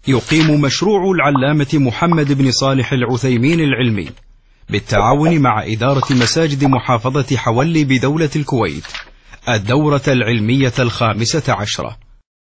يقيم مشروع العلامة محمد بن صالح العثيمين العلمي بالتعاون مع إدارة مساجد محافظة حولي بدولة الكويت الدورة العلمية 15.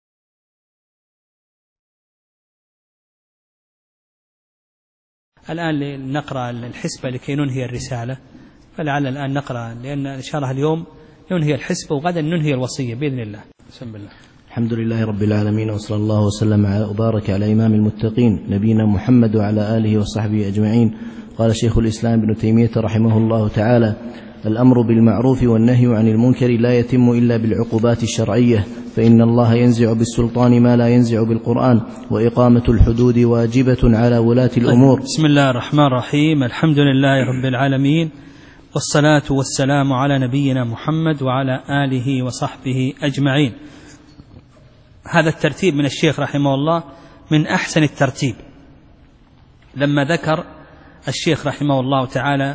الآن نقرأ الحسبة لكي ننهي الرسالة، فلعل الآن نقرأ، لأن إن شاء الله اليوم ننهي الحسبة وغدا ننهي الوصية بإذن الله. بسم الله. الحمد لله رب العالمين، وصلى الله وسلم وبارك على إمام المتقين نبينا محمد وعلى آله وصحبه أجمعين. قال شيخ الإسلام ابن تيمية رحمه الله تعالى: الأمر بالمعروف والنهي عن المنكر لا يتم إلا بالعقوبات الشرعية، فإن الله ينزع بالسلطان ما لا ينزع بالقرآن، وإقامة الحدود واجبة على ولاة الأمور. بسم الله الرحمن الرحيم. الحمد لله رب العالمين، والصلاة والسلام على نبينا محمد وعلى آله وصحبه أجمعين. هذا الترتيب من الشيخ رحمه الله من أحسن الترتيب. لما ذكر الشيخ رحمه الله تعالى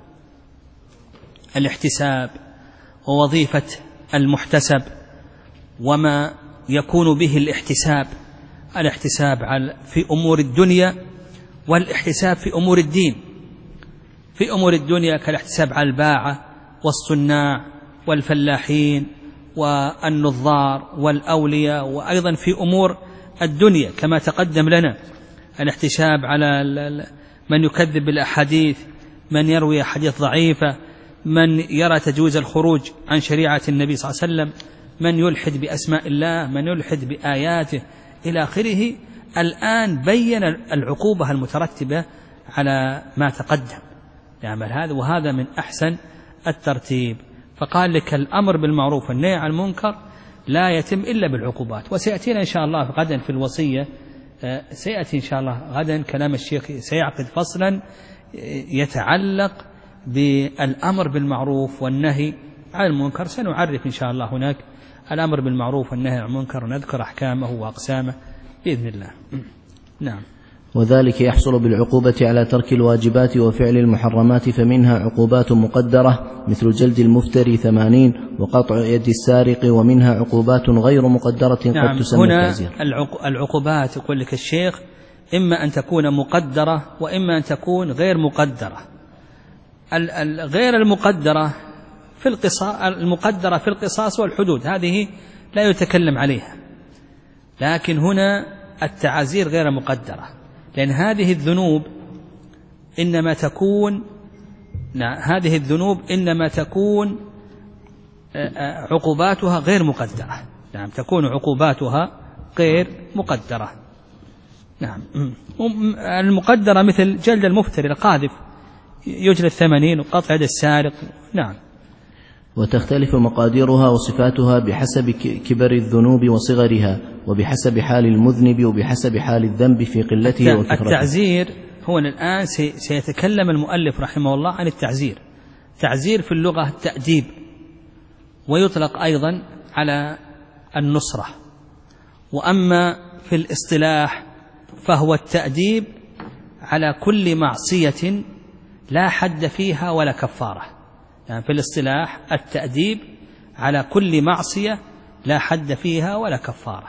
الاحتساب ووظيفة المحتسب وما يكون به الاحتساب في أمور الدنيا والاحتساب في أمور الدين. في أمور الدنيا كالاحتساب على الباعة والصناع والفلاحين والنظار والأولياء، وأيضا في أمور الدنيا كما تقدم لنا الاحتساب على من يكذب بالأحاديث، من يروي أحاديث ضعيفة، من يرى تجويز الخروج عن شريعة النبي صلى الله عليه وسلم، من يلحد بأسماء الله، من يلحد بآياته إلى آخره. الآن بين العقوبة المترتبة على ما تقدم يعمل هذا، وهذا من أحسن الترتيب. فقال لك الأمر بالمعروف والنهي عن المنكر لا يتم إلا بالعقوبات. وسيأتينا إن شاء الله غدا في الوصية، سيأتي إن شاء الله غدا كلام الشيخ سيعقد فصلا يتعلق بالأمر بالمعروف والنهي عن المنكر. سنعرف إن شاء الله هناك الأمر بالمعروف والنهي عن المنكر ونذكر أحكامه وأقسامه بإذن الله. نعم. وذلك يحصل بالعقوبة على ترك الواجبات وفعل المحرمات، فمنها عقوبات مقدرة مثل جلد المفتري 80 وقطع يد السارق، ومنها عقوبات غير مقدرة نعم. قد تسمى هنا التعزير. العقوبات يقول لك الشيخ إما أن تكون مقدرة وإما أن تكون غير مقدرة. الغير المقدرة في القصاص، المقدرة في القصاص والحدود هذه لا يتكلم عليها، لكن هنا التعازير غير مقدرة، لأن هذه الذنوب إنما تكون عقوباتها غير مقدرة. نعم، تكون عقوباتها غير مقدرة. نعم. المقدرة مثل جلد المفتري القاذف يجلد 80 وقطع يد السارق. نعم. وتختلف مقاديرها وصفاتها بحسب كبر الذنوب وصغرها، وبحسب حال المذنب، وبحسب حال الذنب في قلته وكثرته. التعزير هو الآن سيتكلم المؤلف رحمه الله عن التعزير. تعزير في اللغة التأديب، ويطلق أيضا على النصرة. وأما في الاصطلاح فهو التأديب على كل معصية لا حد فيها ولا كفارة. يعني في الاصطلاح التأديب على كل معصية لا حد فيها ولا كفارة.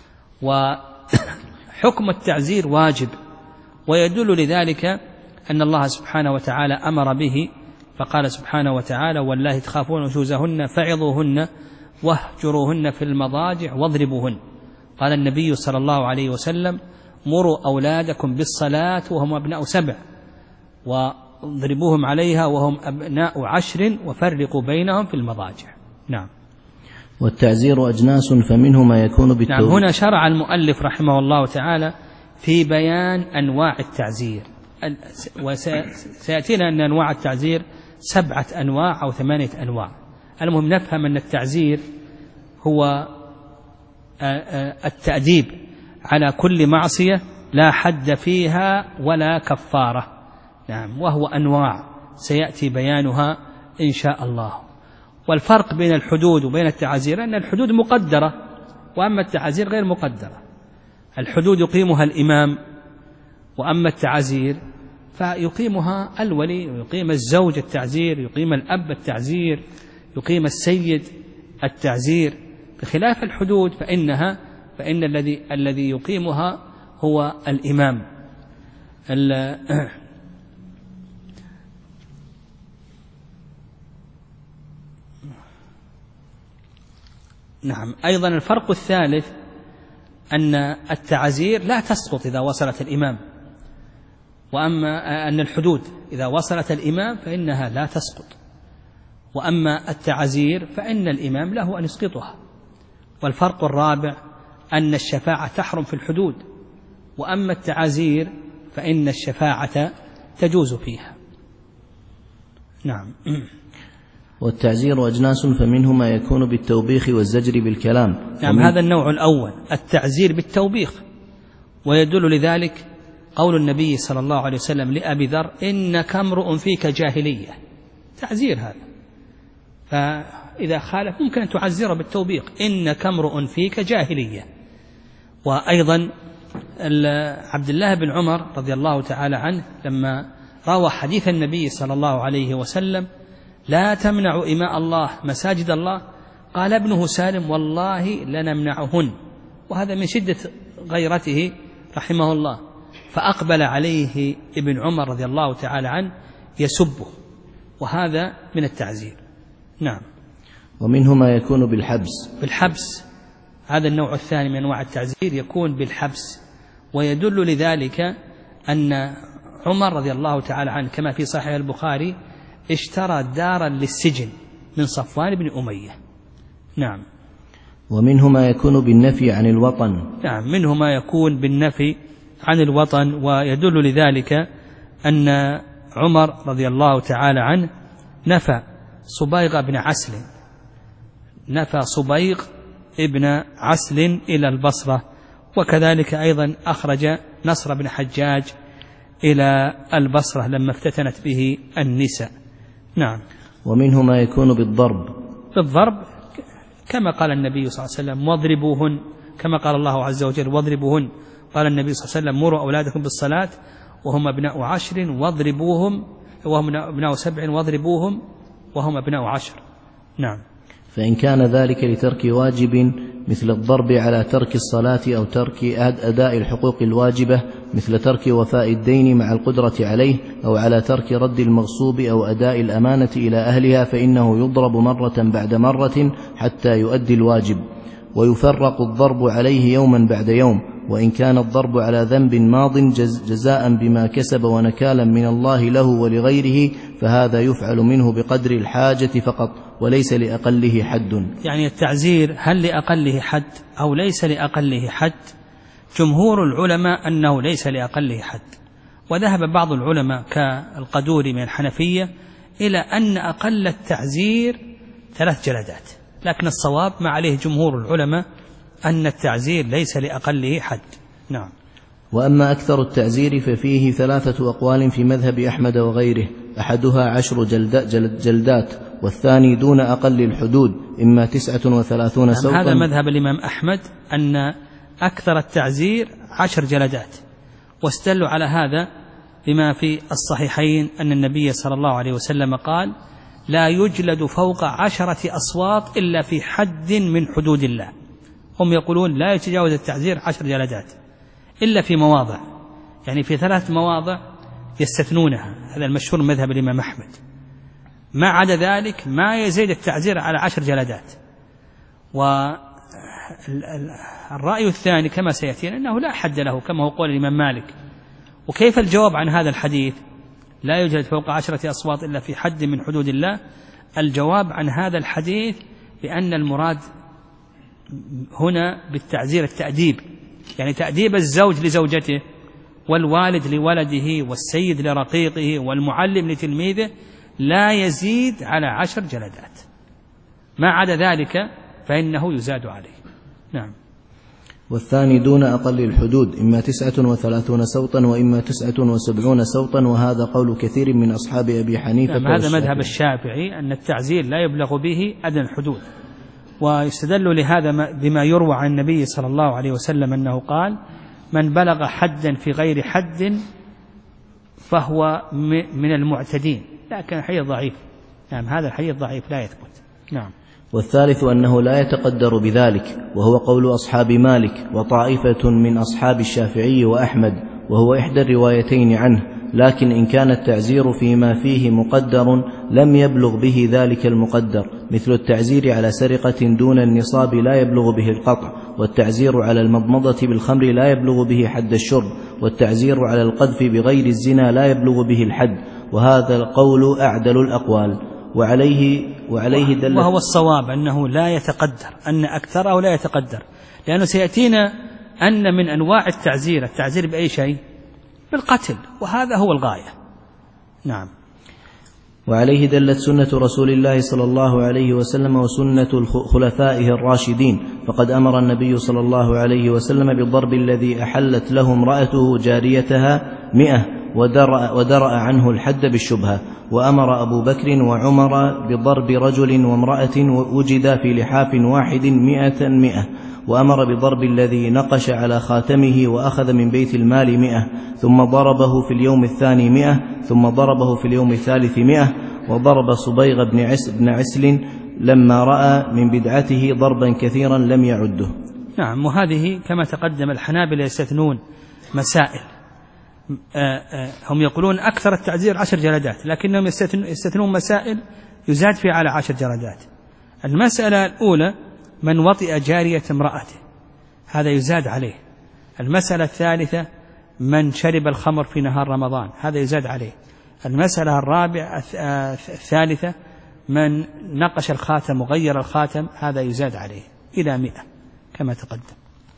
وحكم التعزير واجب، ويدل لذلك أن الله سبحانه وتعالى أمر به، فقال سبحانه وتعالى: والله تخافون نشوزهن فعظوهن واهجروهن في المضاجع واضربوهن. قال النبي صلى الله عليه وسلم: مروا أولادكم بالصلاة وهم أبناء 7 واضربوهم عليها وهم أبناء 10 وفرقوا بينهم في المضاجع. نعم. والتعزير أجناس، فمنه ما يكون بالتوبة. نعم. هنا شرع المؤلف رحمه الله تعالى في بيان أنواع التعزير، وسيأتينا أن أنواع التعزير 7 أنواع أو 8 أنواع. المهم نفهم أن التعزير هو التأديب على كل معصية لا حد فيها ولا كفارة. نعم. وهو أنواع سيأتي بيانها إن شاء الله. والفرق بين الحدود وبين التعازير أن الحدود مقدرة، وأما التعازير غير مقدرة. الحدود يقيمها الإمام، وأما التعازير فيقيمها الولي، ويقيم الزوج التعزير، يقيم الأب التعزير، يقيم السيد التعزير. بخلاف الحدود فإن الذي يقيمها هو الإمام. نعم. أيضا الفرق الثالث أن التعزير لا تسقط إذا وصلت الإمام، وأما أن الحدود إذا وصلت الإمام فإنها لا تسقط، وأما التعزير فإن الإمام له أن يسقطها. والفرق الرابع أن الشفاعة تحرم في الحدود، وأما التعزير فإن الشفاعة تجوز فيها. نعم. والتعزير أجناس، فمنه ما يكون بالتوبيخ والزجر بالكلام. نعم، هذا النوع الأول التعزير بالتوبيخ، ويدل لذلك قول النبي صلى الله عليه وسلم لأبي ذر: إنك امرؤ فيك جاهلية. تعزير هذا، فإذا خالف ممكن أن تعزره بالتوبيخ: إنك امرؤ فيك جاهلية. وأيضا عبد الله بن عمر رضي الله تعالى عنه لما روى حديث النبي صلى الله عليه وسلم: لا تمنعوا إماء الله مساجد الله، قال ابنه سالم: والله لنمنعهن. وهذا من شدة غيرته رحمه الله، فأقبل عليه ابن عمر رضي الله تعالى عنه يسبه، وهذا من التعزير. نعم. ومنه ما يكون بالحبس، هذا النوع الثاني من أنواع التعزير، يكون بالحبس. ويدل لذلك أن عمر رضي الله تعالى عنه كما في صحيح البخاري اشترى دارا للسجن من صفوان بن أمية. نعم. ومنه ما يكون بالنفي عن الوطن. نعم، منه ما يكون بالنفي عن الوطن. ويدل لذلك أن عمر رضي الله تعالى عنه نفى صبيغ ابن عسل إلى البصرة، وكذلك أيضا أخرج نصر بن حجاج إلى البصرة لما افتتنت به النساء. نعم. ومنه ما يكون بالضرب كما قال النبي صلى الله عليه وسلم: واضربوهن، كما قال الله عز وجل: واضربوهن. قال النبي صلى الله عليه وسلم: مروا أولادكم بالصلاة وهم أبناء 10 واضربوهم، وهم أبناء 7 واضربوهم وهم أبناء 10. نعم. فإن كان ذلك لترك واجب مثل الضرب على ترك الصلاة أو ترك أداء الحقوق الواجبة مثل ترك وفاء الدين مع القدرة عليه، أو على ترك رد المغصوب أو أداء الأمانة إلى أهلها، فإنه يضرب مرة بعد مرة حتى يؤدي الواجب، ويفرق الضرب عليه يوما بعد يوم. وإن كان الضرب على ذنب ماض جزاء بما كسب ونكالا من الله له ولغيره، فهذا يفعل منه بقدر الحاجة فقط، وليس لأقله حد. يعني التعزير هل لأقله حد أو ليس لأقله حد؟ جمهور العلماء أنه ليس لأقله حد، وذهب بعض العلماء كالقدوري من الحنفية إلى أن أقل التعزير 3 جلدات، لكن الصواب ما عليه جمهور العلماء أن التعزير ليس لأقله حد. نعم. وأما أكثر التعزير ففيه 3 أقوال في مذهب أحمد وغيره: أحدها 10 جلدات، والثاني دون أقل الحدود، إما 39 سوطا. هذا مذهب الإمام أحمد أن أكثر التعزير 10 جلدات، واستدلوا على هذا بما في الصحيحين أن النبي صلى الله عليه وسلم قال: لا يجلد فوق 10 أصوات إلا في حد من حدود الله. هم يقولون لا يتجاوز التعزير 10 جلدات إلا في مواضع، يعني في 3 مواضع يستثنونها، هذا المشهور مذهب الإمام أحمد. ما عدا ذلك ما يزيد التعزير على 10 جلدات. والرأي الثاني كما سيأتينا أنه لا حد له، كما هو قول الإمام مالك. وكيف الجواب عن هذا الحديث لا يوجد فوق 10 أصوات إلا في حد من حدود الله؟ الجواب عن هذا الحديث بأن المراد هنا بالتعزير التأديب، يعني تأديب الزوج لزوجته والوالد لولده والسيد لرقيقه والمعلم لتلميذه، لا يزيد على 10 جلدات، ما عدا ذلك فإنه يزاد عليه. نعم. والثاني دون أقل الحدود، إما 39 سوطا وإما 79 سوطا، وهذا قول كثير من أصحاب أبي حنيفة. نعم، هذا مذهب الشافعي أن التعزير لا يبلغ به أدنى الحدود، ويستدل لهذا بما يروى عن النبي صلى الله عليه وسلم أنه قال: من بلغ حدا في غير حد فهو من المعتدين، لكن الحديث ضعيف. نعم، هذا الحديث ضعيف لا يثبت. نعم. والثالث أنه لا يتقدر بذلك، وهو قول أصحاب مالك وطائفة من أصحاب الشافعي وأحمد، وهو إحدى الروايتين عنه، لكن إن كان التعزير فيما فيه مقدر لم يبلغ به ذلك المقدر، مثل التعزير على سرقة دون النصاب لا يبلغ به القطع، والتعزير على المضمضة بالخمر لا يبلغ به حد الشرب، والتعزير على القذف بغير الزنا لا يبلغ به الحد، وهذا القول أعدل الأقوال، وعليه دل. وهو الصواب أنه لا يتقدر، أن أكثره لا يتقدر، لأنه سيأتينا أن من أنواع التعزير بأي شيء؟ بالقتل، وهذا هو الغاية. نعم. وعليه دلت سنة رسول الله صلى الله عليه وسلم وسنة خلفائه الراشدين، فقد أمر النبي صلى الله عليه وسلم بالضرب الذي أحلت له امرأته جاريتها 100 ودرأ عنه الحد بالشبهة، وأمر أبو بكر وعمر بضرب رجل وامرأة وجد في لحاف واحد 100، وأمر بضرب الذي نقش على خاتمه وأخذ من بيت المال 100، ثم ضربه في اليوم الثاني 100، ثم ضربه في اليوم الثالث 100، وضرب صبيغ بن عسل لما رأى من بدعته ضربا كثيرا لم يعده. نعم. وهذه كما تقدم الحنابلة يستثنون مسائل، هم يقولون أكثر التعزير 10 جلدات، لكنهم يستثنون مسائل يزاد فيها على 10 جلدات. المسألة الأولى من وطئ جارية امرأته، هذا يزاد عليه. المسألة الثالثة من شرب الخمر في نهار رمضان، هذا يزاد عليه. المسألة الثالثة من نقش الخاتم وغير الخاتم، هذا يزاد عليه إلى 100 كما تقدم.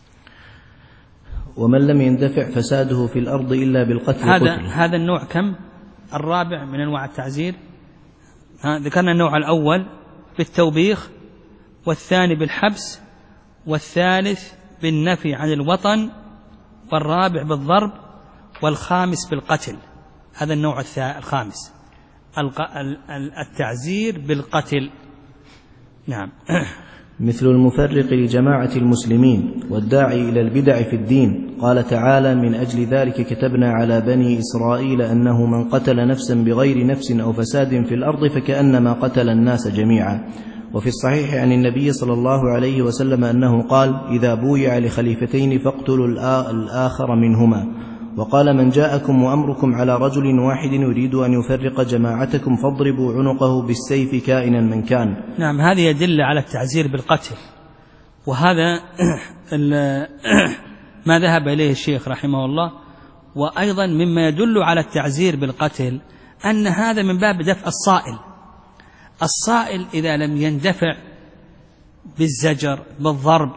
ومن لم يندفع فساده في الأرض إلا بالقتل هذا النوع كم؟ الرابع من أنواع التعزير. ذكرنا النوع الأول بالتوبيخ، والثاني بالحبس، والثالث بالنفي عن الوطن، والرابع بالضرب، والخامس بالقتل. هذا النوع الخامس، التعزير بالقتل. نعم. مثل المفرق لجماعة المسلمين والداعي إلى البدع في الدين، قال تعالى: من أجل ذلك كتبنا على بني إسرائيل أنه من قتل نفسا بغير نفس أو فساد في الأرض فكأنما قتل الناس جميعا. وفي الصحيح عن النبي صلى الله عليه وسلم أنه قال: إذا بويع لخليفتين فاقتلوا الآخر منهما. وقال: من جاءكم وأمركم على رجل واحد يريد أن يفرق جماعتكم فاضربوا عنقه بالسيف كائنا من كان. نعم. هذه يدل على التعزير بالقتل، وهذا ما ذهب إليه الشيخ رحمه الله. وأيضا مما يدل على التعزير بالقتل أن هذا من باب دفع الصائل إذا لم يندفع بالزجر بالضرب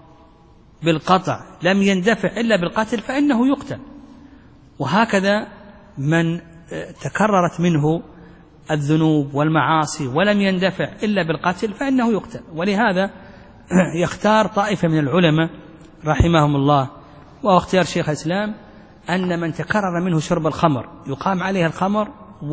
بالقطع، لم يندفع إلا بالقتل فإنه يقتل. وهكذا من تكررت منه الذنوب والمعاصي ولم يندفع إلا بالقتل فإنه يقتل. ولهذا يختار طائفة من العلماء رحمهم الله، واختيار شيخ الإسلام، أن من تكرر منه شرب الخمر يقام عليه الخمر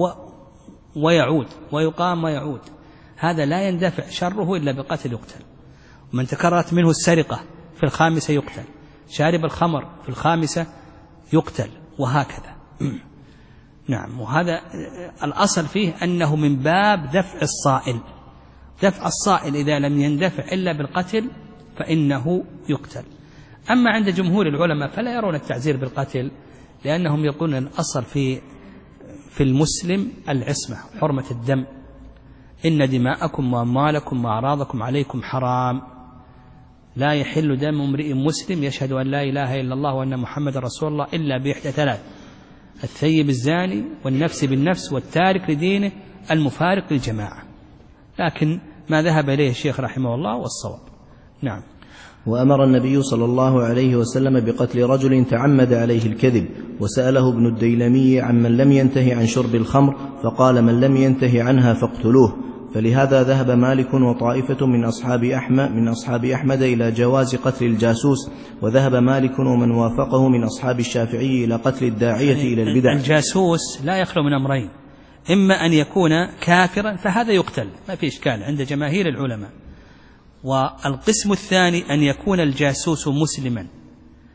ويعود، ويقام ويعود، هذا لا يندفع شره إلا بالقتل يقتل. ومن تكررت منه السرقة في الخامسة يقتل، شارب الخمر في الخامسة يقتل، وهكذا. نعم. وهذا الأصل فيه أنه من باب دفع الصائل إذا لم يندفع إلا بالقتل فإنه يقتل. أما عند جمهور العلماء فلا يرون التعزير بالقتل، لأنهم يقولون الأصل في المسلم العصمة، حرمة الدم، إن دماءكم وأموالكم وأعراضكم عليكم حرام، لا يحل دم امرئ مسلم يشهد أن لا إله إلا الله وأن محمد رسول الله إلا بإحدى 3: الثيب الزاني، والنفس بالنفس، والتارك لدينه، المفارق للجماعة. لكن ما ذهب إليه الشيخ رحمه الله والصواب. نعم. وأمر النبي صلى الله عليه وسلم بقتل رجل تعمد عليه الكذب، وسأله ابن الديلمي عمن لم ينتهي عن شرب الخمر فقال: من لم ينتهي عنها فاقتلوه. فلهذا ذهب مالك وطائفة من أصحاب أحمد إلى جواز قتل الجاسوس، وذهب مالك ومن وافقه من أصحاب الشافعي إلى قتل الداعية إلى البدع. الجاسوس لا يخلو من أمرين: إما أن يكون كافرا فهذا يقتل ما في إشكال عند جماهير العلماء، والقسم الثاني أن يكون الجاسوس مسلما،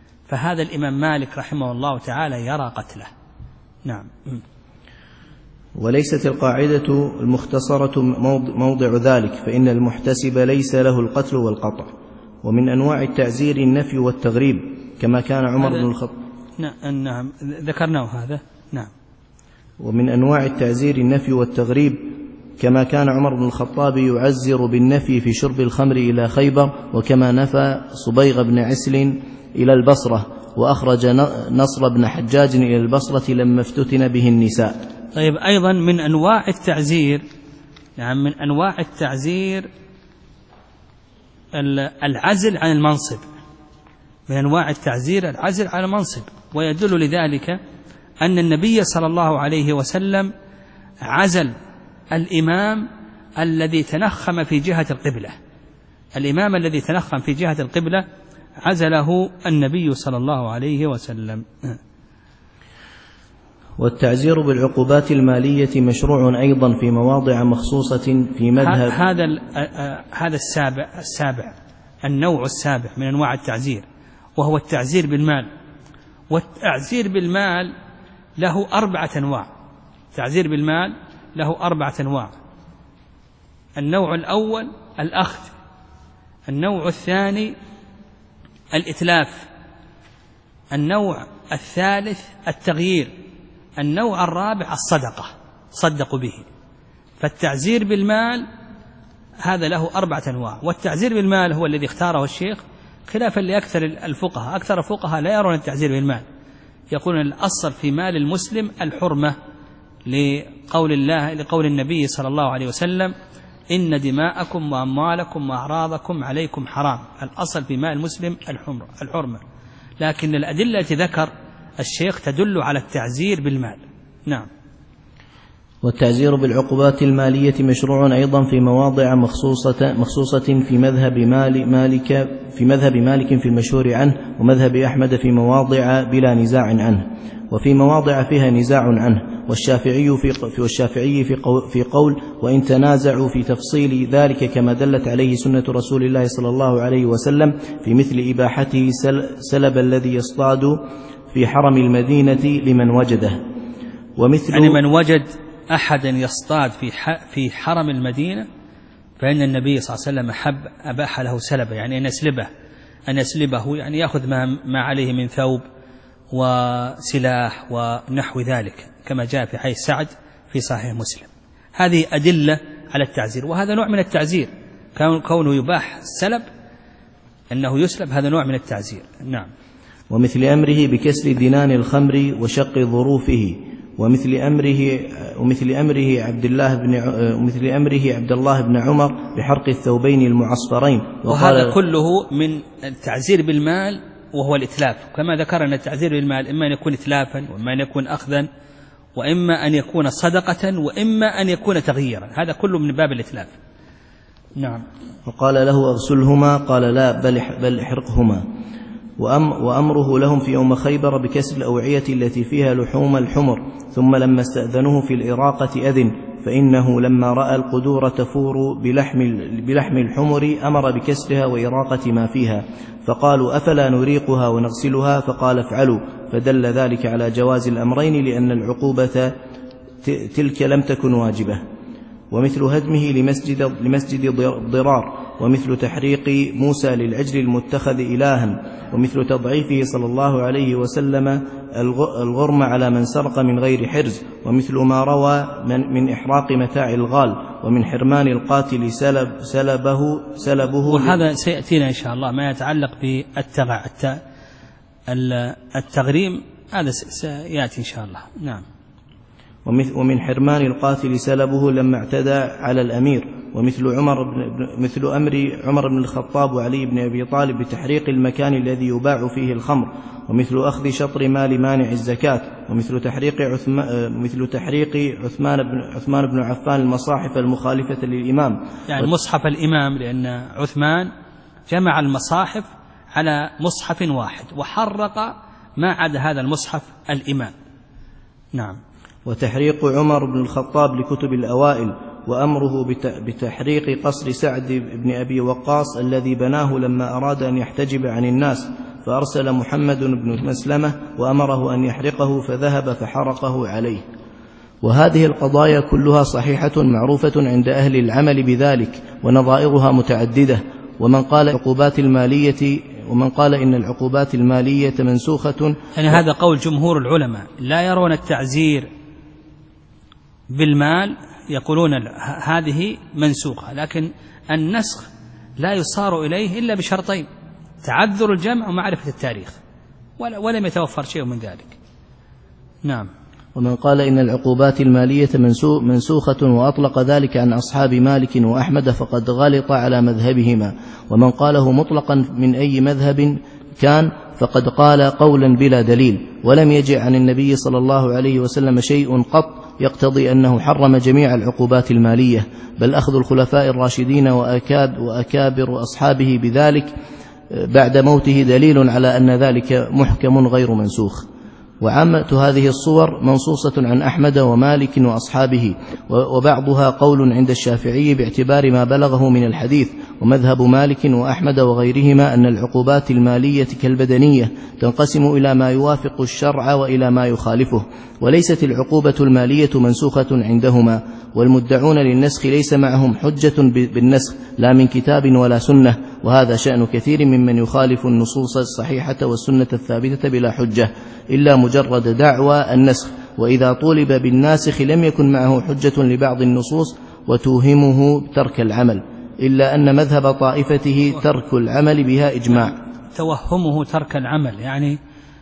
فهذا الإمام مالك رحمه الله تعالى يرى قتله. نعم. وليست القاعدة المختصرة موضع ذلك، فإن المحتسب ليس له القتل والقطع. ومن أنواع التعزير النفي والتغريب كما كان عمر بن الخطاب. نعم ذكرناه هذا. نعم. ومن أنواع التعزير النفي والتغريب كما كان عمر بن الخطاب يعزر بالنفي في شرب الخمر إلى خيبر، وكما نفى صبيغ بن عسل إلى البصرة، وأخرج نصر بن حجاج إلى البصرة لما افتتن به النساء. طيب أيضا من أنواع التعزير، يعني من أنواع التعزير العزل عن المنصب، من أنواع التعزير العزل عن المنصب. ويدل لذلك أن النبي صلى الله عليه وسلم عزل الإمام الذي تنخم في جهة القبلة، الإمام الذي تنخم في جهة القبلة عزله النبي صلى الله عليه وسلم. والتعزير بالعقوبات المالية مشروع أيضا في مواضع مخصوصة في مذهب. هذا السابع النوع السابع من أنواع التعزير، وهو التعزير بالمال. والتعزير بالمال له 4 أنواع. التعزير بالمال له 4 أنواع. النوع الأول الأخذ، النوع الثاني الإتلاف، النوع الثالث التغيير، النوع الرابع الصدقة، صدقوا به. فالتعزير بالمال هذا له 4 أنواع. والتعزير بالمال هو الذي اختاره الشيخ خلافا لأكثر الفقهاء. أكثر الفقهاء لا يرون التعزير بالمال، يقولون الأصل في مال المسلم الحرمة، لقول النبي صلى الله عليه وسلم: إن دماءكم وأموالكم وأعراضكم عليكم حرام. الأصل في مال المسلم الحرمة. لكن الأدلة التي ذكر الشيخ تدل على التعزير بالمال. نعم. والتعزير بالعقوبات المالية مشروع أيضا في مواضع مخصوصة في مذهب مالك في المشهور عنه، ومذهب أحمد في مواضع بلا نزاع عنه، وفي مواضع فيها نزاع عنه. والشافعي في قول: وإن تنازعوا في تفصيل ذلك كما دلت عليه سنة رسول الله صلى الله عليه وسلم في مثل إباحته سلب الذي يصطاد في حرم المدينة لمن وجده. ومثل يعني من وجد أحدا يصطاد في حرم المدينة فإن النبي صلى الله عليه وسلم أباح له سلبه، يعني أن يسلبه، يعني يأخذ ما عليه من ثوب وسلاح ونحو ذلك، كما جاء في حديث سعد في صحيح مسلم. هذه أدلة على التعزير، وهذا نوع من التعزير، كونه يباح السلب أنه يسلب، هذا نوع من التعزير. نعم. ومثل أمره بكسر دنان الخمر وشق ظروفه، ومثل أمره عبد الله بن عمر بحرق الثوبين المعصفرين. وهذا كله من التعزير بالمال، وهو الإتلاف. كما ذكرنا التعزير بالمال إما أن يكون إتلافا، وإما أن يكون أخذا، وإما أن يكون صدقة، وإما أن يكون تغييرا. هذا كله من باب الإتلاف. نعم. وقال له: أغسلهما، قال: لا، بل احرقهما. وأمره لهم في يوم خيبر بكسر الأوعية التي فيها لحوم الحمر، ثم لما استأذنوه في الإراقة أذن، فإنه لما رأى القدور تفور بلحم الحمر أمر بكسرها وإراقة ما فيها، فقالوا: أفلا نريقها ونغسلها؟ فقال: افعلوا. فدل ذلك على جواز الأمرين، لأن العقوبة تلك لم تكن واجبة. ومثل هدمه لمسجد ضرار، ومثل تحريق موسى للعجل المتخذ إلها، ومثل تضعيفه صلى الله عليه وسلم الغرم على من سرق من غير حرز، ومثل ما روى من إحراق متاع الغال، ومن حرمان القاتل سلبه. وهذا سيأتينا إن شاء الله ما يتعلق بالتغريم، هذا سيأتي إن شاء الله. نعم. ومن حرمان القاتل سلبه لما اعتدى على الأمير، ومثل أمر عمر بن الخطاب وعلي بن أبي طالب بتحريق المكان الذي يباع فيه الخمر، ومثل أخذ شطر مال مانع الزكاة، ومثل تحريق عثمان بن عفان المصاحف المخالفة للإمام، يعني مصحف الإمام، لأن عثمان جمع المصاحف على مصحف واحد وحرق ما عدا هذا المصحف الإمام. نعم. وتحريق عمر بن الخطاب لكتب الأوائل، وأمره بتحريق قصر سعد بن أبي وقاص الذي بناه لما أراد أن يحتجب عن الناس، فأرسل محمد بن مسلمة وأمره أن يحرقه، فذهب فحرقه عليه. وهذه القضايا كلها صحيحة معروفة عند أهل العمل بذلك، ونظائرها متعددة. ومن قال إن العقوبات المالية منسوخة، يعني هذا قول جمهور العلماء، لا يرون التعزير بالمال، يقولون هذه منسوخة، لكن النسخ لا يصار إليه إلا بشرطين: تعذر الجمع ومعرفة التاريخ، ولم يتوفر شيء من ذلك. نعم. ومن قال إن العقوبات المالية منسوخة وأطلق ذلك عن أصحاب مالك وأحمد فقد غلط على مذهبهما، ومن قاله مطلقا من أي مذهب كان فقد قال قولا بلا دليل، ولم يجع عن النبي صلى الله عليه وسلم شيء قط يقتضي أنه حرم جميع العقوبات المالية، بل أخذ الخلفاء الراشدين وأكابر أصحابه بذلك بعد موته دليل على أن ذلك محكم غير منسوخ. وعامة هذه الصور منصوصة عن أحمد ومالك وأصحابه، وبعضها قول عند الشافعي باعتبار ما بلغه من الحديث. ومذهب مالك وأحمد وغيرهما أن العقوبات المالية كالبدنية تنقسم إلى ما يوافق الشرع وإلى ما يخالفه، وليست العقوبة المالية منسوخة عندهما. والمدعون للنسخ ليس معهم حجة بالنسخ لا من كتاب ولا سنة، وهذا شأن كثير ممن يخالف النصوص الصحيحة والسنة الثابتة بلا حجة، إلا مجرد دعوى النسخ. وإذا طولب بالناسخ لم يكن معه حجة لبعض النصوص وتوهمه ترك العمل، إلا أن مذهب طائفته ترك العمل بها إجماع. توهمه ترك العمل، يعني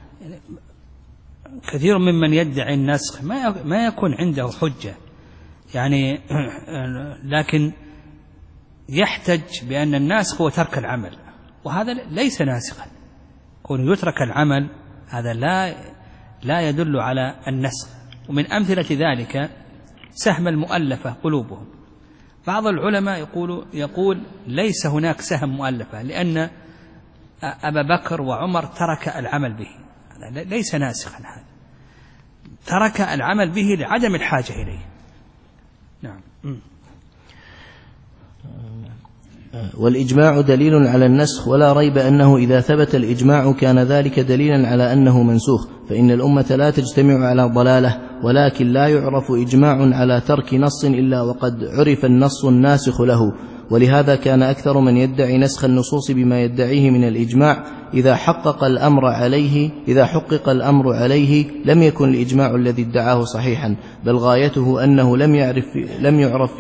كثير ممن يدعي النسخ ما يكون عنده حجة، يعني لكن يحتج بأن الناسخ هو ترك العمل، وهذا ليس ناسخا. كون يترك العمل هذا لا يدل على النسخ. ومن أمثلة ذلك سهم المؤلفة قلوبهم. بعض العلماء يقول ليس هناك سهم مؤلفة، لأن أبا بكر وعمر ترك العمل به، هذا ليس ناسخا، هذا ترك العمل به لعدم الحاجة إليه. نعم. والإجماع دليل على النسخ، ولا ريب أنه إذا ثبت الإجماع كان ذلك دليلا على أنه منسوخ، فإن الأمة لا تجتمع على ضلالة، ولكن لا يعرف إجماع على ترك نص إلا وقد عرف النص الناسخ له. ولهذا كان أكثر من يدعي نسخ النصوص بما يدعيه من الإجماع إذا حقق الأمر عليه لم يكن الإجماع الذي ادعاه صحيحا، بل غايته أنه لم يعرف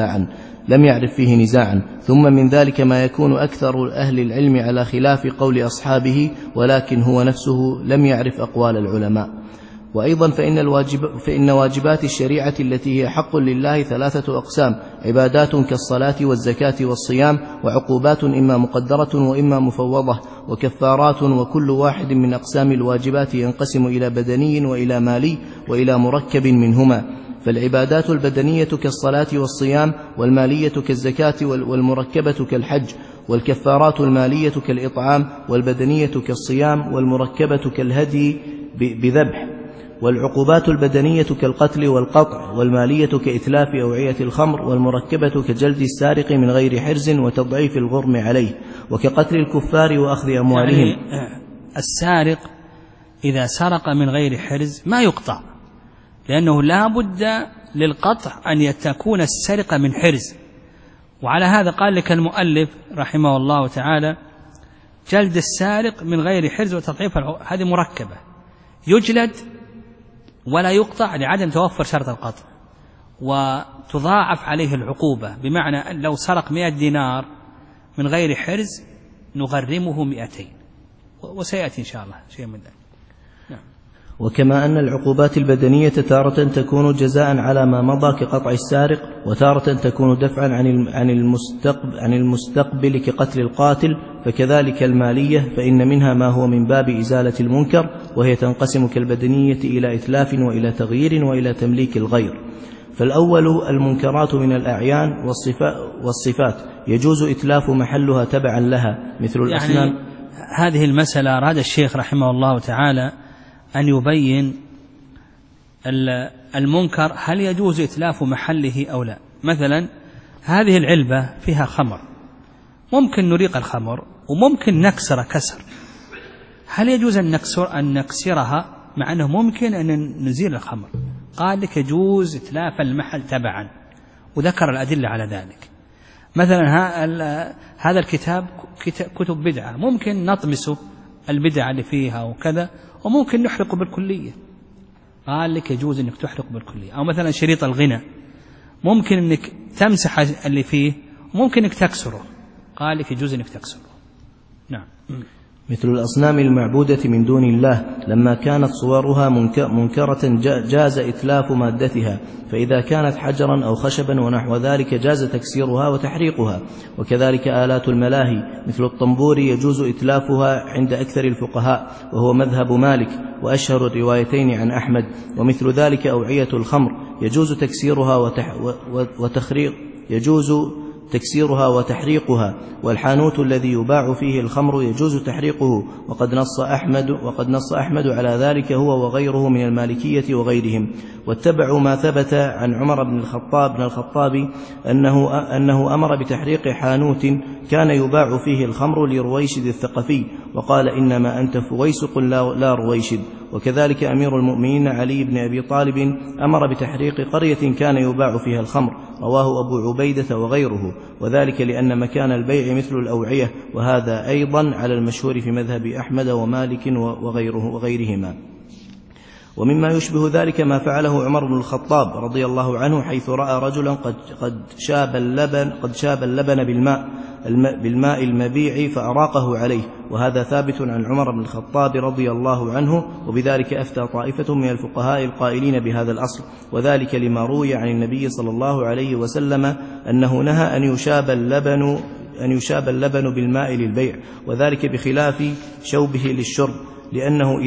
فيه نزاعا. ثم من ذلك ما يكون أكثر أهل العلم على خلاف قول أصحابه، ولكن هو نفسه لم يعرف أقوال العلماء. وأيضا فإن واجبات الشريعة التي هي حق لله 3 أقسام: عبادات كالصلاة والزكاة والصيام، وعقوبات إما مقدرة وإما مفوضة، وكفارات. وكل واحد من أقسام الواجبات ينقسم إلى بدني وإلى مالي وإلى مركب منهما. فالعبادات البدنية كالصلاة والصيام، والمالية كالزكاة، والمركبة كالحج. والكفارات المالية كالإطعام، والبدنية كالصيام، والمركبة كالهدي بذبح. والعقوبات البدنية كالقتل والقطع، والمالية كإتلاف أوعية الخمر، والمركبة كجلد السارق من غير حرز وتضعيف الغرم عليه، وكقتل الكفار وأخذ أموالهم. يعني السارق إذا سرق من غير حرز ما يقطع، لأنه لا بد للقطع أن تكون السرقة من حرز. وعلى هذا قال لك المؤلف رحمه الله تعالى: جلد السارق من غير حرز وتضعيف هذه مركبة، يجلد ولا يقطع لعدم توفر شرط القطع، وتضاعف عليه العقوبة، بمعنى أن لو سرق 100 دينار من غير حرز نغرمه 200، وسيأتي إن شاء الله شيء من ذلك. نعم. وكما أن العقوبات البدنية تارة تكون جزاء على ما مضى كقطع السارق، وتارة تكون دفعا عن المستقبل كقتل القاتل، فكذلك المالية، فإن منها ما هو من باب إزالة المنكر، وهي تنقسم كالبدنية إلى إتلاف وإلى تغيير وإلى تمليك الغير. فالأول المنكرات من الأعيان والصفات يجوز إتلاف محلها تبعا لها مثل الأسنان. يعني هذه المسألة أراد الشيخ رحمه الله تعالى أن يبين المنكر هل يجوز إتلاف محله أو لا. مثلا هذه العلبة فيها خمر، ممكن نريق الخمر وممكن نكسر كسر، هل يجوز أن نكسرها مع أنه ممكن أن نزيل الخمر؟ قال لك يجوز إتلاف المحل تبعا، وذكر الأدلة على ذلك. مثلا هذا الكتاب كتب بدعة، ممكن نطمسه البدعة اللي فيها وكذا، وممكن نحرقه بالكلية، قال لك يجوز أنك تحرق بالكلية. أو مثلا شريط الغنى ممكن أنك تمسح اللي فيه، وممكن أنك تكسره، قال لك يجوز أنك تكسره. نعم. مثل الأصنام المعبودة من دون الله لما كانت صورها منكرة جاز إتلاف مادتها، فإذا كانت حجرا أو خشبا ونحو ذلك جاز تكسيرها وتحريقها. وكذلك آلات الملاهي مثل الطنبور يجوز إتلافها عند أكثر الفقهاء، وهو مذهب مالك وأشهر الروايتين عن أحمد. ومثل ذلك أوعية الخمر يجوز تكسيرها وتحريقها. والحانوت الذي يباع فيه الخمر يجوز تحريقه، وقد نص أحمد على ذلك هو وغيره من المالكية وغيرهم. واتبعوا ما ثبت عن عمر بن الخطاب أنه أمر بتحريق حانوت كان يباع فيه الخمر لرويشد الثقفي، وقال إنما أنت فويسق لا رويشد. وكذلك أمير المؤمنين علي بن أبي طالب أمر بتحريق قرية كان يباع فيها الخمر، رواه أبو عبيدة وغيره، وذلك لأن مكان البيع مثل الأوعية، وهذا أيضا على المشهور في مذهب أحمد ومالك وغيرهما. ومما يشبه ذلك ما فعله عمر بن الخطاب رضي الله عنه، حيث رأى رجلا قد شاب اللبن بالماء المبيع فأراقه عليه، وهذا ثابت عن عمر بن الخطاب رضي الله عنه، وبذلك أفتى طائفة من الفقهاء القائلين بهذا الأصل، وذلك لما روي عن النبي صلى الله عليه وسلم أنه نهى أن يشاب اللبن بالماء للبيع، وذلك بخلاف شوبه للشرب، لأنه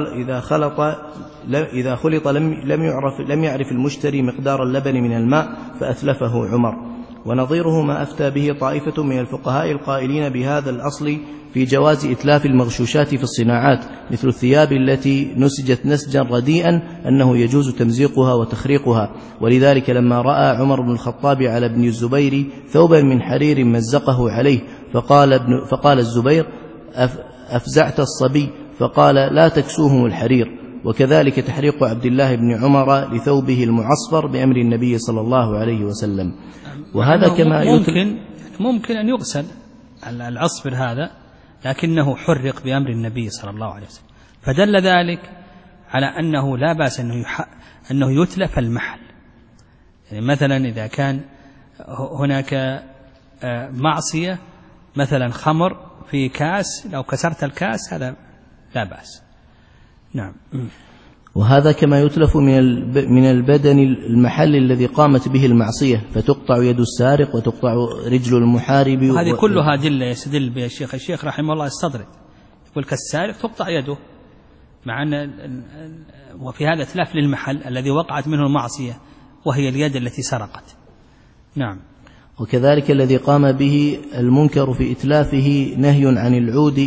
إذا خلط لم يعرف المشتري مقدار اللبن من الماء فأتلفه عمر. ونظيره ما أفتى به طائفة من الفقهاء القائلين بهذا الأصل في جواز إتلاف المغشوشات في الصناعات، مثل الثياب التي نسجت نسجا رديئا أنه يجوز تمزيقها وتخريقها. ولذلك لما رأى عمر بن الخطاب على ابن الزبير ثوبا من حرير مزقه عليه، فقال الزبير أفزعت الصبي، فقال لا تكسوهم الحرير. وكذلك تحريق عبد الله بن عمر لثوبه المعصفر بأمر النبي صلى الله عليه وسلم. وهذا كما ممكن أن يغسل العصفر هذا، لكنه حرق بأمر النبي صلى الله عليه وسلم، فدل ذلك على أنه لا بأس أنه يتلف المحل. يعني مثلا إذا كان هناك معصية، مثلا خمر في كاس، لو كسرت الكاس هذا لا بأس. نعم. وهذا كما يتلف من البدن المحل الذي قامت به المعصية، فتقطع يد السارق وتقطع رجل المحارب. هذه كلها أدلة يستدل بها الشيخ رحمه الله يستدرك، يقول كالسارق تقطع يده، مع أن وفي هذا إتلاف للمحل الذي وقعت منه المعصية وهي اليد التي سرقت. نعم. وكذلك الذي قام به المنكر في إتلافه نهي عن العود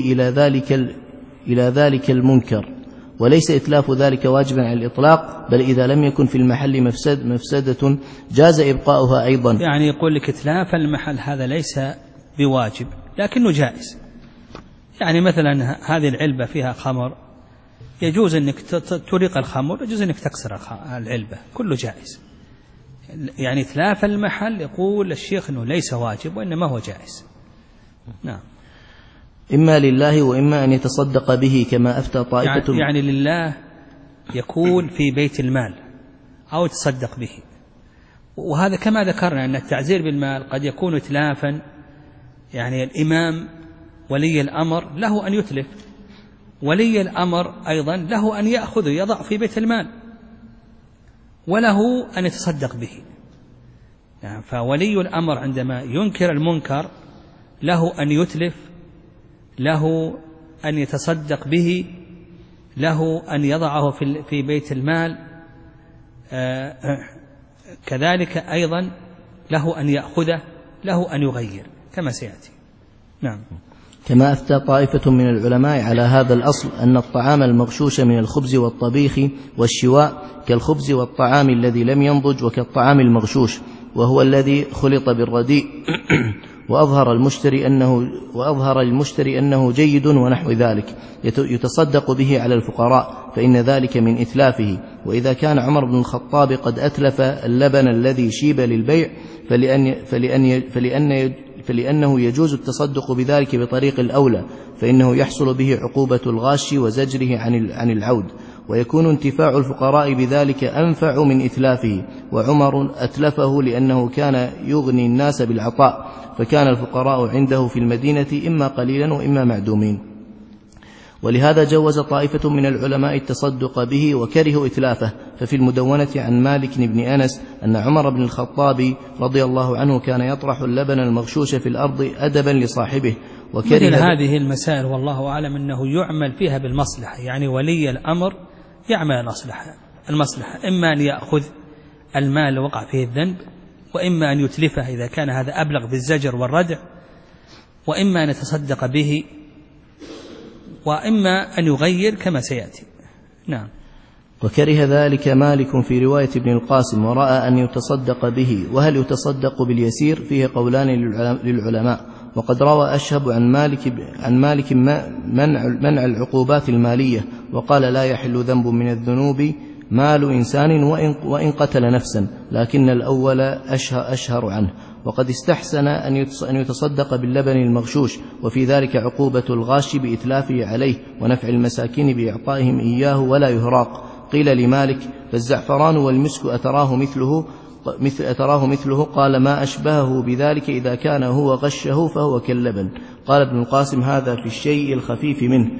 إلى ذلك المنكر، وليس إتلاف ذلك واجبا على الإطلاق، بل إذا لم يكن في المحل مفسدة جاز إبقاؤها أيضا. يعني يقول لك إتلاف المحل هذا ليس بواجب لكنه جائز. يعني مثلا هذه العلبة فيها خمر، يجوز أنك تريق الخمر، يجوز أنك تكسر العلبة، كله جائز. يعني إتلاف المحل يقول الشيخ أنه ليس واجب وإنما هو جائز. نعم. إما لله وإما أن يتصدق به كما أفتى طائفة. يعني لله يكون في بيت المال أو يتصدق به، وهذا كما ذكرنا أن التعزير بالمال قد يكون إتلافا. يعني الإمام ولي الأمر له أن يتلف، ولي الأمر أيضا له أن يأخذ يضع في بيت المال، وله أن يتصدق به. يعني فولي الأمر عندما ينكر المنكر له أن يتلف، له أن يتصدق به، له أن يضعه في بيت المال، كذلك أيضا له أن يأخذه، له أن يغير كما سيأتي. نعم. كما أفتى طائفة من العلماء على هذا الأصل أن الطعام المغشوش من الخبز والطبيخ والشواء كالخبز والطعام الذي لم ينضج، وكالطعام المغشوش وهو الذي خلط بالرديء وأظهر المشتري أنه جيد ونحو ذلك، يتصدق به على الفقراء، فإن ذلك من إتلافه، وإذا كان عمر بن الخطاب قد أتلف اللبن الذي شيب للبيع فلأنه يجوز التصدق بذلك بطريق الأولى، فإنه يحصل به عقوبة الغاش وزجره عن العود، ويكون انتفاع الفقراء بذلك أنفع من إتلافه. وعمر أتلفه لأنه كان يغني الناس بالعطاء، فكان الفقراء عنده في المدينة إما قليلا وإما معدومين، ولهذا جوز طائفة من العلماء التصدق به وكرهوا إتلافه. ففي المدونة عن مالك بن أنس أن عمر بن الخطاب رضي الله عنه كان يطرح اللبن المغشوش في الأرض أدبا لصاحبه مثل هذه المسائل والله أعلم أنه يعمل فيها بالمصلحة، يعني ولي الأمر يعمل المصلحة، إما أن يأخذ المال وقع فيه الذنب، وإما أن يتلفه إذا كان هذا أبلغ بالزجر والردع، وإما أن يتصدق به، وإما أن يغير كما سيأتي. نعم. وكره ذلك مالك في رواية ابن القاسم، ورأى أن يتصدق به. وهل يتصدق باليسير؟ فيه قولان للعلماء. وقد روى أشهب عن مالك منع العقوبات المالية، وقال لا يحل ذنب من الذنوب مال إنسان وإن قتل نفسا، لكن الأول أشهر عنه. وقد استحسن أن يتصدق باللبن المغشوش، وفي ذلك عقوبة الغاش بإتلافه عليه، ونفع المساكين بإعطائهم إياه ولا يهراق. قيل لمالك فالزعفران والمسك أتراه مثله؟ قال ما أشبهه بذلك إذا كان هو غشه فهو كاللبن. قال ابن القاسم هذا في الشيء الخفيف منه،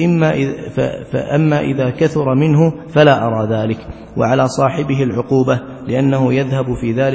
فأما إذا كثر منه فلا أرى ذلك. وعلى صاحبه العقوبة لأنه يذهب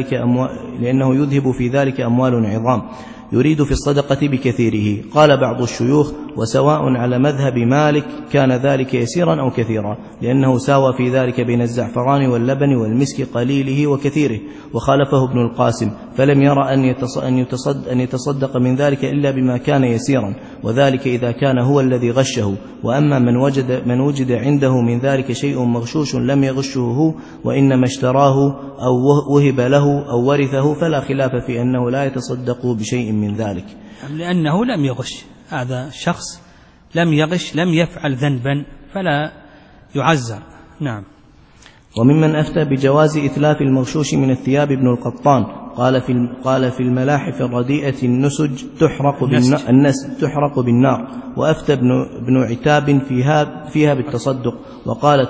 في ذلك أموال عظام يريد في الصدقة بكثيره. قال بعض الشيوخ وسواء على مذهب مالك كان ذلك يسيرا أو كثيرا، لأنه ساوى في ذلك بين الزعفران واللبن والمسك قليله وكثيره. وخالفه ابن القاسم فلم يرى أن يتصدق من ذلك إلا بما كان يسيرا، وذلك إذا كان هو الذي غشه. وأما من وجد عنده من ذلك شيء مغشوش لم يغشه هو، وإنما اشتراه أو وهب له أو ورثه، فلا خلاف في أنه لا يتصدق بشيء من ذلك، لأنه لم يغش. هذا شخص لم يغش، لم يفعل ذنبا، فلا يعزر. نعم. وممن أفتى بجواز إتلاف المغشوش من الثياب ابن القطان، قال في الملاحف الرديئة النسج تحرق بالنار. وأفتى ابن عتاب فيها بالتصدق، وقال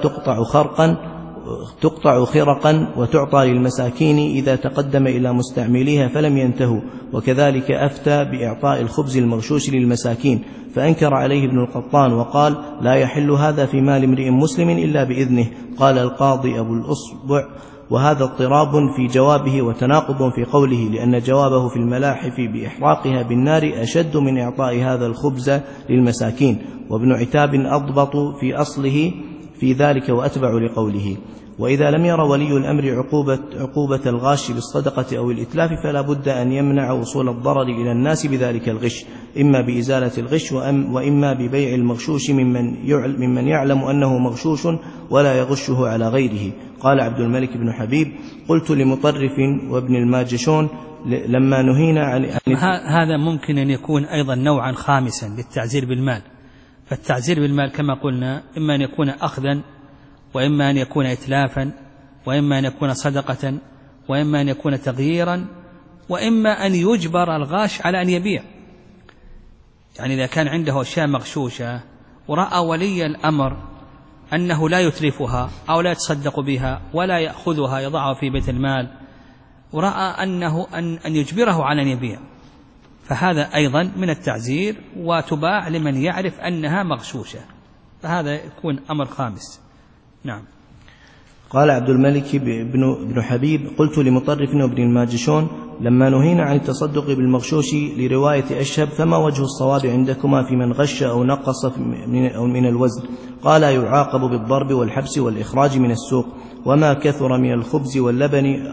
تقطع خرقا وتعطى للمساكين إذا تقدم إلى مستعمليها فلم ينتهوا. وكذلك أفتى بإعطاء الخبز المغشوش للمساكين، فأنكر عليه ابن القطان وقال لا يحل هذا في مال امرئ مسلم إلا بإذنه. قال القاضي أبو الأصبع وهذا اضطراب في جوابه وتناقض في قوله، لأن جوابه في الملاحف بإحراقها بالنار أشد من إعطاء هذا الخبز للمساكين. وابن عتاب أضبط في أصله في ذلك وأتبع لقوله. وإذا لم ير ولي الأمر عقوبة الغاش بالصدقة أو الإتلاف فلا بد أن يمنع وصول الضرر إلى الناس بذلك الغش، إما بإزالة الغش وإما ببيع المغشوش ممن يعلم أنه مغشوش ولا يغشه على غيره. قال عبد الملك بن حبيب قلت لمطرف وابن الماجشون لما نهينا عن هذا ممكن أن يكون أيضا نوعا خامسا للتعزير بالمال. فالتعزير بالمال كما قلنا إما أن يكون أخذا، وإما أن يكون إتلافا، وإما أن يكون صدقة، وإما أن يكون تغييرا، وإما أن يجبر الغاش على أن يبيع. يعني إذا كان عنده أشياء مغشوشة ورأى ولي الأمر أنه لا يتلفها أو لا يتصدق بها ولا يأخذها يضعها في بيت المال، ورأى أنه أن يجبره على أن يبيع، فهذا أيضا من التعزير، وتباع لمن يعرف أنها مغشوشة، فهذا يكون أمر خامس. نعم. قال عبد الملك بن حبيب قلت لمطرف وابن الماجشون لما نهينا عن التصدق بالمغشوش لرواية أشهب فما وجه الصواب عندكما في من غش أو نقص من الوزن؟ قال يعاقب بالضرب والحبس والإخراج من السوق، وما كثر من الخبز واللبن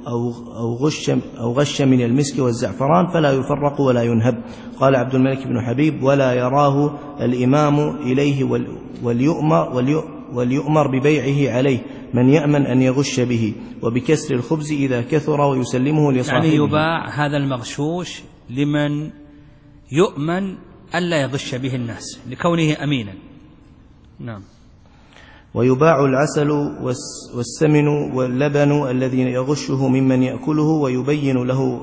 أو غش من المسك والزعفران فلا يفرق ولا ينهب. قال عبد الملك بن حبيب ولا يراه الإمام إليه وليؤمر ببيعه عليه من يأمن أن يغش به، وبكسر الخبز إذا كثر ويسلمه لصاحبه. يعني يباع هذا المغشوش لمن يؤمن ألا يغش به الناس لكونه أمينا. نعم. ويباع العسل والسمن واللبن الذي يغشه ممن يأكله ويبين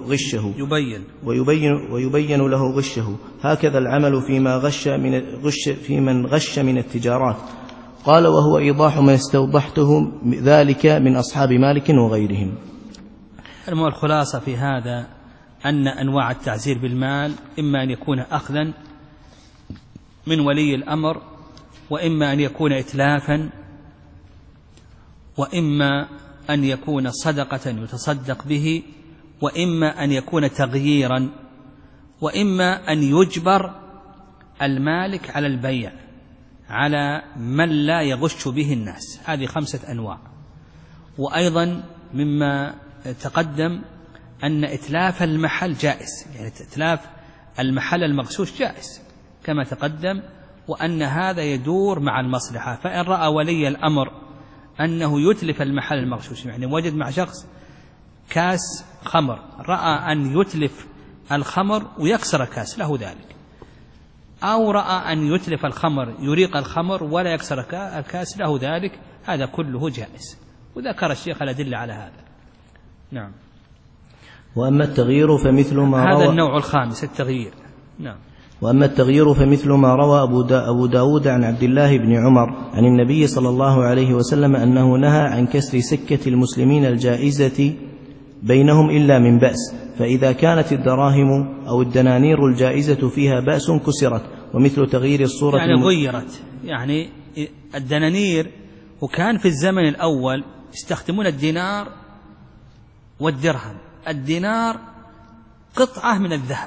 له غشه هكذا العمل في من غش من التجارات. قال: وهو إيضاح ما استوضحته ذلك من أصحاب مالك وغيرهم. الخلاصة في هذا أن أنواع التعزير بالمال إما أن يكون أخذا من ولي الأمر، وإما أن يكون إتلافا، وإما أن يكون صدقة يتصدق به، وإما أن يكون تغييرا، وإما أن يجبر المالك على البيع على من لا يغش به الناس. هذه 5 أنواع. وأيضا مما تقدم أن إتلاف المحل جائز، يعني إتلاف المحل المغشوش جائز كما تقدم، وأن هذا يدور مع المصلحة. فإن رأى ولي الأمر أنه يتلف المحل المغشوش، يعني وجد مع شخص كاس خمر، رأى أن يتلف الخمر ويكسر كاس له ذلك، أو رأى أن يتلف الخمر يريق الخمر ولا يكسر الكاس له ذلك، هذا كله جائز. وذكر الشيخ الأدلة على هذا. نعم. وأما التغيير فمثل ما روى، هذا النوع الخامس التغيير. نعم. وأما التغيير فمثل ما روى أبو داود عن عبد الله بن عمر عن النبي صلى الله عليه وسلم أنه نهى عن كسر سكة المسلمين الجائزة بينهم إلا من بأس، فإذا كانت الدراهم أو الدنانير الجائزة فيها بأس كسرت. ومثل تغيير الصورة يعني غيرت، يعني الدنانير، وكان في الزمن الأول يستخدمون الدينار والدرهم. الدينار قطعة من الذهب،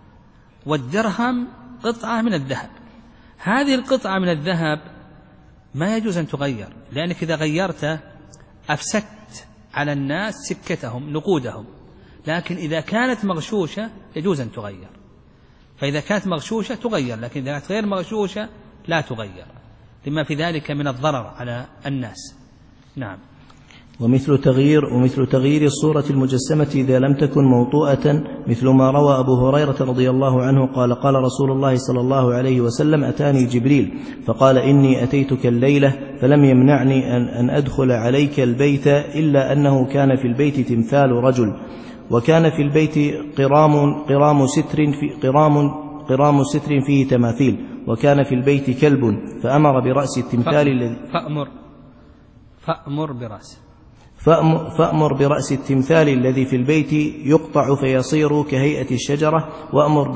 والدرهم قطعة من الذهب. هذه القطعة من الذهب ما يجوز أن تغير، لأنك إذا غيرته أفسدت على الناس سكتهم نقودهم. لكن إذا كانت مغشوشة يجوز أن تغير. فإذا كانت مغشوشة تغير، لكن إذا كانت غير مغشوشة لا تغير، لما في ذلك من الضرر على الناس. نعم. ومثل تغيير الصورة المجسمة إذا لم تكن موطوءة، مثل ما روى أبو هريرة رضي الله عنه قال: قال رسول الله صلى الله عليه وسلم: أتاني جبريل فقال: إني أتيتك الليلة فلم يمنعني أن أدخل عليك البيت إلا أنه كان في البيت تمثال رجل، وكان في البيت قرام ستر فيه تماثيل، وكان في البيت كلب، فأمر برأس التمثال الذي فأمر برأس التمثال الذي في البيت يقطع فيصير كهيئة الشجرة، وأمر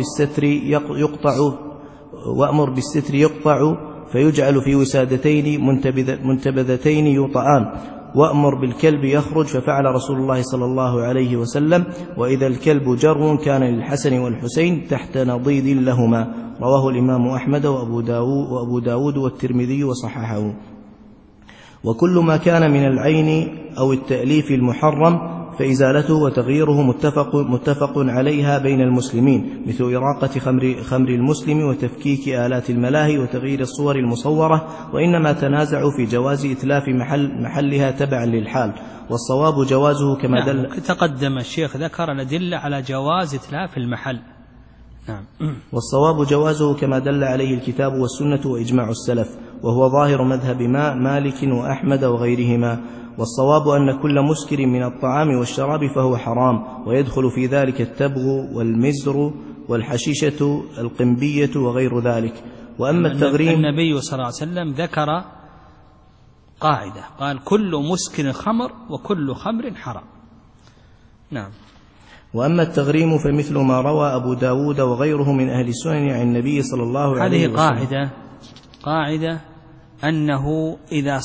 بالستر يقطع فيجعل في وسادتين منتبذتين يوطعان، وأمر بالكلب يخرج، ففعل رسول الله صلى الله عليه وسلم. وإذا الكلب جرو كان للحسن والحسين تحت نضيد لهما. رواه الإمام أحمد وأبو داود والترمذي وصححه. وكل ما كان من العين أو التأليف المحرم فإزالته وتغييره متفق عليها بين المسلمين، مثل إراقة خمر المسلم وتفكيك آلات الملاهي وتغيير الصور المصورة، وإنما تنازعوا في جواز إتلاف محلها تبعا للحال. والصواب جوازه كما دل. تقدم الشيخ ذكر الأدلة على جواز إتلاف المحل. نعم. والصواب جوازه كما دل عليه الكتاب والسنة وإجماع السلف، وهو ظاهر مذهب مالك وأحمد وغيرهما. والصواب أن كل مسكر من الطعام والشراب فهو حرام، ويدخل في ذلك التبغ والمزر والحشيشة القنبية وغير ذلك. وأما التغريم، النبي صلى الله عليه وسلم ذكر قاعدة، قال: كل مسكر خمر وكل خمر حرام. نعم. وأما التغريم فمثل ما روى أبو داود وغيره من أهل السنن عن النبي صلى الله عليه وسلم. هذه قاعدة أنه إذا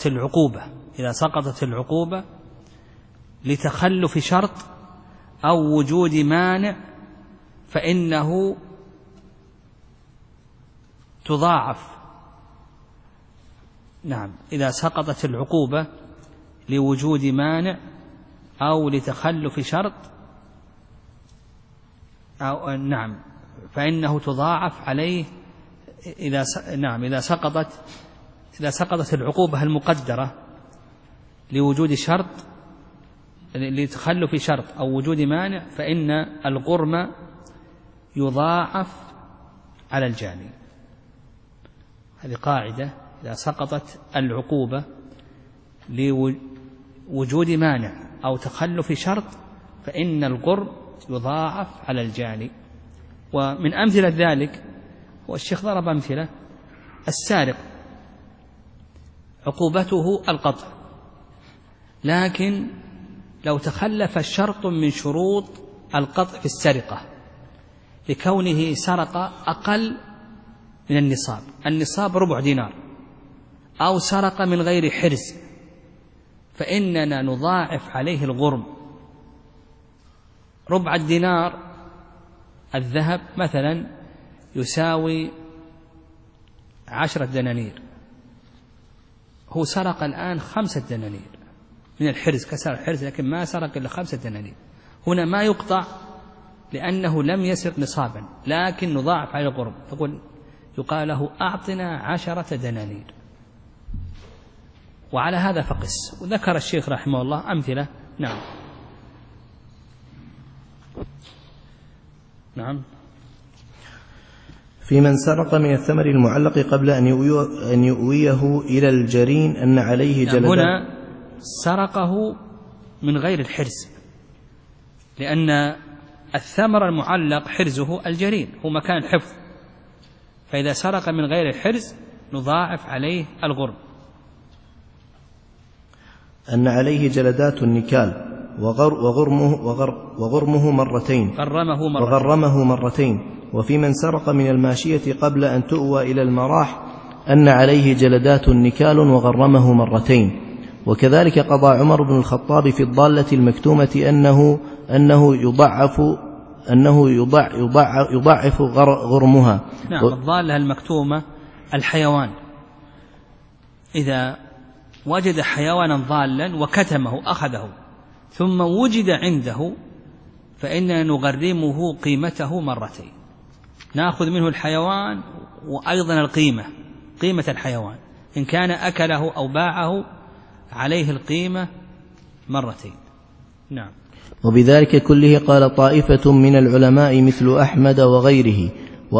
سقطت العقوبة لتخلف شرط أو وجود مانع فإنه تضاعف. نعم. إذا سقطت العقوبة لوجود مانع أو لتخلف شرط أو نعم فإنه تضاعف عليه. إذا سقطت العقوبة المقدرة لوجود شرط لتخلف شرط أو وجود مانع فإن الغرم يضاعف على الجاني. هذه قاعدة إذا سقطت العقوبة لوجود مانع أو تخلف شرط فإن الغرم يضاعف على الجاني. ومن أمثلة ذلك، والشيخ ضرب أمثلة، السارق عقوبته القطع، لكن لو تخلف شرط من شروط القطع في السرقة لكونه سرق أقل من النصاب 4 دينار، أو سرق من غير حرز، فإننا نضاعف عليه الغرم. 4 دينار الذهب مثلا يساوي 10 دنانير، هو سرق الآن 5 دنانير من الحرز، كسر الحرز لكن ما سرق إلا 5 دنانير. هنا ما يقطع لأنه لم يسرق نصابا، لكن نضاعف على الغرم، يقال له أعطنا 10 دنانير. وعلى هذا فقس. وذكر الشيخ رحمه الله أمثلة. نعم. في من سرق من الثمر المعلق قبل أن يؤويه إلى الجرين أن عليه جلدان. هنا سرقه من غير الحرز، لأن الثمر المعلق حرزه الجرين، هو مكان الحفظ، فإذا سرق من غير الحرز نضاعف عليه الغرم. أن عليه جلدات النكال وغرمه مرتين. وفي من سرق من الماشية قبل أن تؤوى إلى المراح أن عليه جلدات النكال وغرمه مرتين. وكذلك قضى عمر بن الخطاب في الضالة المكتومة أنه يضعف غرمها. نعم. الضالة المكتومة الحيوان، إذا وجد حيوانا ضالا وكتمه أخذه ثم وجد عنده فإننا نغرمه قيمته مرتين، نأخذ منه الحيوان وأيضا قيمة الحيوان، إن كان أكله أو باعه عليه القيمة مرتين. نعم. وبذلك كله قال طائفة من العلماء مثل أحمد وغيره،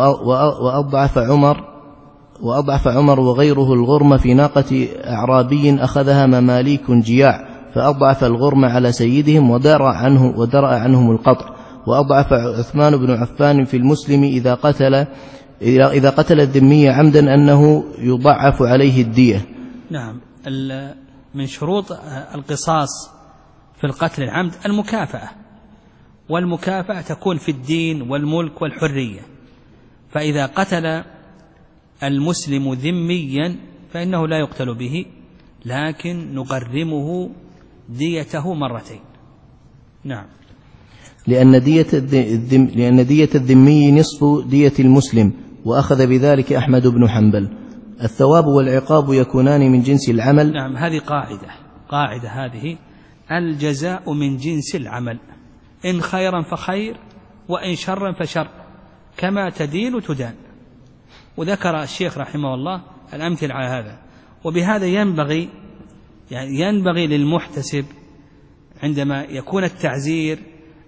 وأضعف عمر وغيره الغرم في ناقة أعرابي أخذها مماليك جياع، فأضعف الغرم على سيدهم ودرأ عنهم القطع. وأضعف عثمان بن عفان في المسلم إذا قتل الذمي عمدا أنه يضعف عليه الدية. نعم. من شروط القصاص في القتل العمد المكافأة، والمكافأة تكون في الدين والملك والحرية. فإذا قتل المسلم ذميا فإنه لا يقتل به، لكن نغرمه ديته مرتين. نعم. لأن دية الذمي نصف دية المسلم، وأخذ بذلك أحمد بن حنبل. الثواب والعقاب يكونان من جنس العمل. نعم. هذه قاعدة هذه، الجزاء من جنس العمل، إن خيرا فخير وإن شرا فشر، كما تدين تدان. وذكر الشيخ رحمه الله الأمثلة على هذا. وبهذا ينبغي للمحتسب عندما يكون التعزير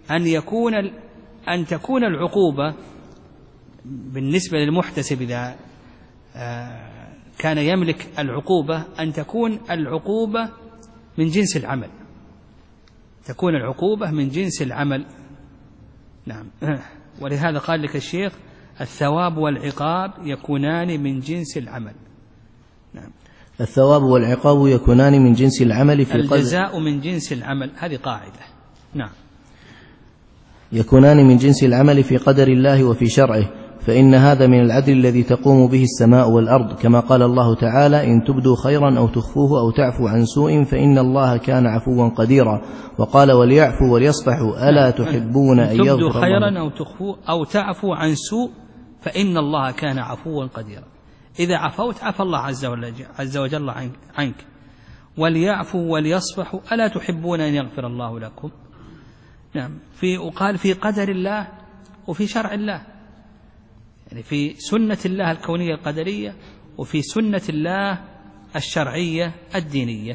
أن تكون العقوبة بالنسبة للمحتسب، إذا كان يملك العقوبة، أن تكون العقوبة من جنس العمل، تكون العقوبة من جنس العمل. نعم. ولهذا قال لك الشيخ الثواب والعقاب يكونان من جنس العمل. نعم. الثواب والعقاب يكونان من جنس العمل في الجزاء من جنس العمل، هذه قاعدة. نعم. يكونان من جنس العمل في قدر الله وفي شرعه، فإن هذا من العدل الذي تقوم به السماء والأرض، كما قال الله تعالى إن تبدوا خيرا أو تخفوه أو تعفوا عن سوء فإن الله كان عفوا قديرا. وقال وليعفوا وليصفحوا ألا تحبون أن يغفر الله. تبدوا خيرا أو تخفوه أو تعفوا عن سوء فإن الله كان عفوا قديرا. إذا عفوت عفى الله عز وجل عنك. وليعفوا وليصفحوا ألا تحبون أن يغفر الله لكم. نعم. وقال في قدر الله وفي شرع الله، يعني في سنة الله الكونية القدرية وفي سنة الله الشرعية الدينية.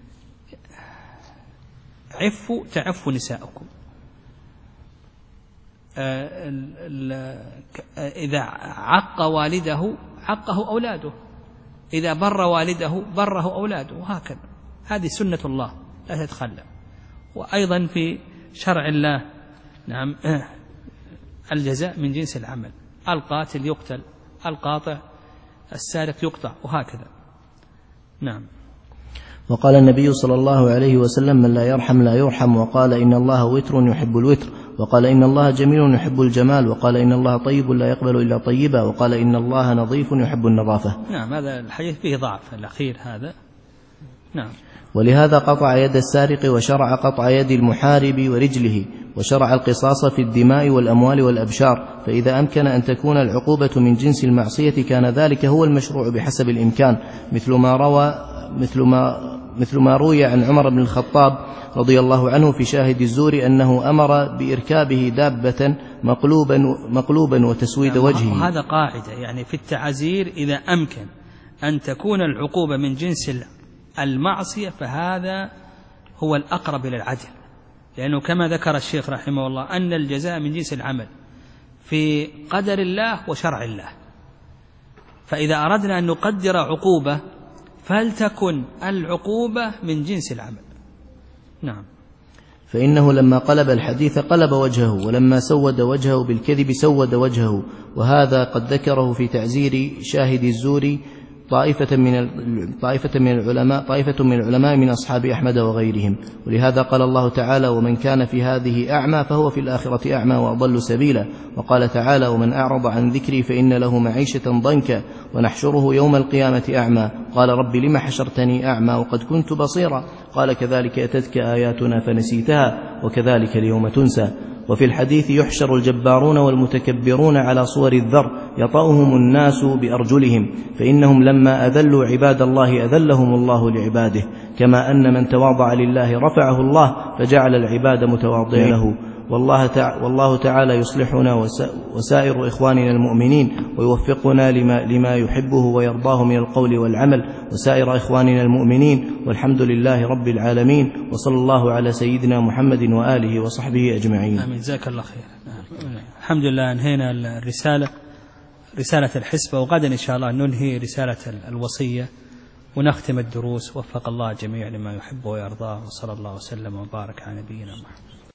تعفوا نساءكم، إذا عق والده عقه أولاده، إذا بر والده بره أولاده، وهكذا. هذه سنة الله لا تتخلى. وأيضا في شرع الله نعم الجزاء من جنس العمل، القاتل يقتل، القاطع السارق يقطع، وهكذا. نعم. وقال النبي صلى الله عليه وسلم: من لا يرحم لا يرحم. وقال: إن الله وتر يحب الوتر. وقال: إن الله جميل يحب الجمال. وقال: إن الله طيب لا يقبل إلا طيبا. وقال: إن الله نظيف يحب النظافة. نعم، هذا الحديث فيه ضعف الأخير هذا. نعم. ولهذا قطع يد السارق وشرع قطع يد المحارب ورجله، وشرع القصاص في الدماء والأموال والأبشار. فإذا أمكن أن تكون العقوبة من جنس المعصية كان ذلك هو المشروع بحسب الإمكان، مثل ما روي عن عمر بن الخطاب رضي الله عنه في شاهد الزور أنه أمر بإركابه دابة مقلوبا وتسويد وجهه. وهذا قاعدة يعني في التعزير، إذا أمكن أن تكون العقوبة من جنس المعصية فهذا هو الأقرب إلى العدل، لأنه كما ذكر الشيخ رحمه الله أن الجزاء من جنس العمل في قدر الله وشرع الله. فإذا أردنا أن نقدر عقوبة فلتكن العقوبة من جنس العمل. نعم. فإنه لما قلب الحديث قلب وجهه، ولما سود وجهه بالكذب سود وجهه. وهذا قد ذكره في تعزير شاهد الزور طائفة من العلماء من أصحاب أحمد وغيرهم. ولهذا قال الله تعالى: ومن كان في هذه أعمى فهو في الآخرة أعمى وأضل سبيلا. وقال تعالى: ومن أعرض عن ذكري فإن له معيشة ضنكا ونحشره يوم القيامة أعمى. قال: رب لم حشرتني أعمى وقد كنت بصيرا. قال: كذلك أتتك آياتنا فنسيتها وكذلك اليوم تنسى. وفي الحديث: يحشر الجبارون والمتكبرون على صور الذر يطأهم الناس بأرجلهم، فإنهم لما أذلوا عباد الله أذلهم الله لعباده، كما أن من تواضع لله رفعه الله فجعل العباد متواضعين له. والله تعالى يصلحنا وسائر إخواننا المؤمنين ويوفقنا لما يحبه ويرضاه من القول والعمل، وسائر إخواننا المؤمنين، والحمد لله رب العالمين. وصلى الله على سيدنا محمد وآله وصحبه أجمعين. آمين. جزاك الله خير. الحمد لله أنهينا رسالة الحسبة، وغدا إن شاء الله ننهي رسالة الوصية ونختم الدروس. وفق الله جميع لما يحبه ويرضاه، وصلى الله وسلم وبارك على نبينا محمد.